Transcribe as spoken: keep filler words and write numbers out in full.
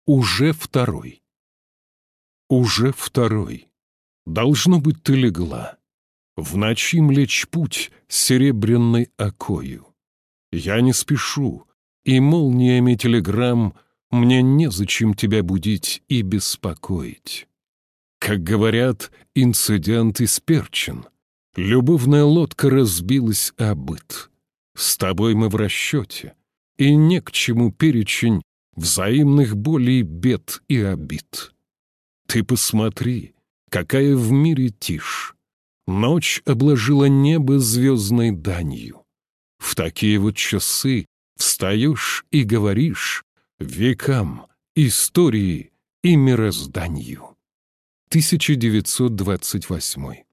Уже второй. Уже второй. Должно быть, ты легла. В ночи млечь путь серебряной окою. Я не спешу, и молниями телеграмм мне незачем тебя будить и беспокоить. Как говорят, инцидент исперчен. Любовная лодка разбилась о быт. С тобой мы в расчете, и не к чему перечень взаимных болей, бед и обид. Ты посмотри, какая в мире тишь. Ночь обложила небо звездной данью. В такие вот часы встаешь и говоришь векам, истории и мирозданию. тысяча девятьсот двадцать восьмой.